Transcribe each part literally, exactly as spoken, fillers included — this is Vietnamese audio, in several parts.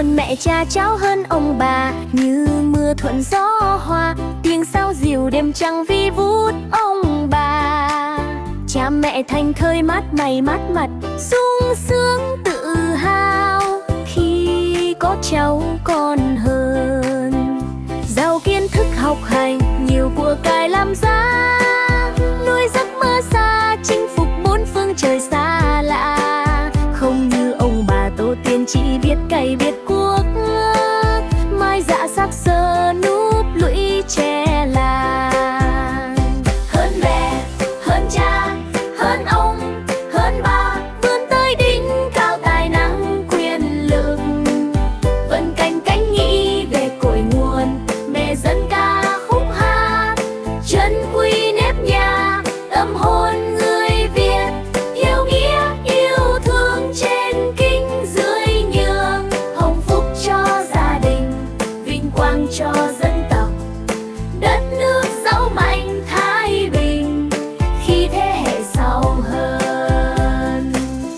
hơn mẹ cha cháu hơn ông bà, như mưa thuận gió hoa, tiếng sao diều đêm trăng vi vút ông bà. Cha mẹ thành thơi mát mày mát mặt, sung sướng tự hào khi có cháu con hơn. Giàu kiến thức học hành, nhiều của cải làm ra, nuôi giấc mơ xa chinh phục bốn phương trời xa lạ. Không như ông bà tổ tiên chỉ biết cày biết cuốc, mai dạ xác xơ núp lũy tre làng. Hơn mẹ, hơn cha, hơn ông, hơn bà, vươn tới đỉnh cao tài năng quyền lực. Vẫn canh cánh nghĩ về cội nguồn, mẹ dân ca khúc hát, chân quy nếp nhà, tâm hồn người Việt. Hiếu nghĩa yêu thương trên kinh dưới nhường, hồng phúc cho gia đình, vinh quang cho dân tộc. Đất nước giàu mạnh thái bình, khi thế hệ sau hơn.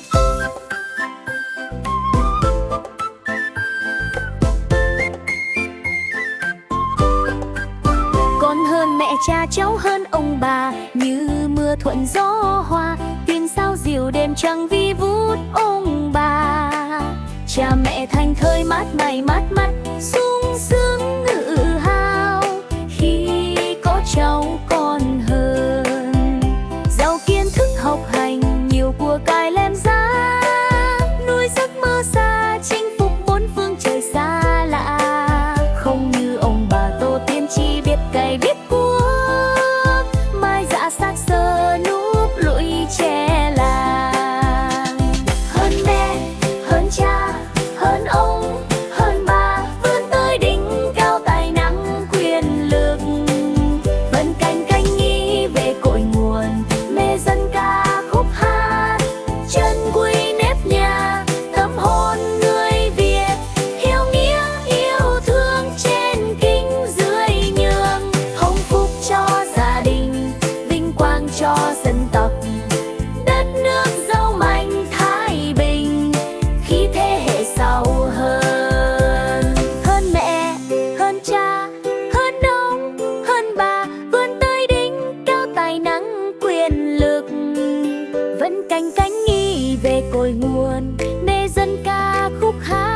Con hơn mẹ cha cháu hơn ông bà, như mưa thuận gió hoa, tiếng sao diều đêm trăng vi vút ông bà. Cha mẹ thành thơi mát mày mát mắt, sung sướng tự hào khi có cháu con hơn. Giàu kiến thức học hành, nhiều của cải lem giá, nuôi giấc mơ xa chinh phục bốn phương trời xa lạ. Không như ông bà tổ tiên chỉ biết cày biết cuốc, mai dạ xác xơ núp lũy tre làng. Hơn mẹ, hơn cha, hơn ông, hơn bà, vươn tới đỉnh cao tài năng quyền lực. Vẫn canh cánh nghĩ về cội nguồn, mê dân ca khúc hát, chân quy nếp nhà, tâm hồn người Việt. Hiếu nghĩa yêu thương trên kinh dưới nhường, hồng phúc cho gia đình, vinh quang cho dân tộc. Đất nước giàu mạnh thái bình, khi thế hệ sau hơn. Hơn mẹ, hơn cha, hơn ông, hơn bà, vươn tới đỉnh cao tài năng quyền lực. Vẫn canh cánh nghĩ về cội nguồn, mê dân ca khúc hát,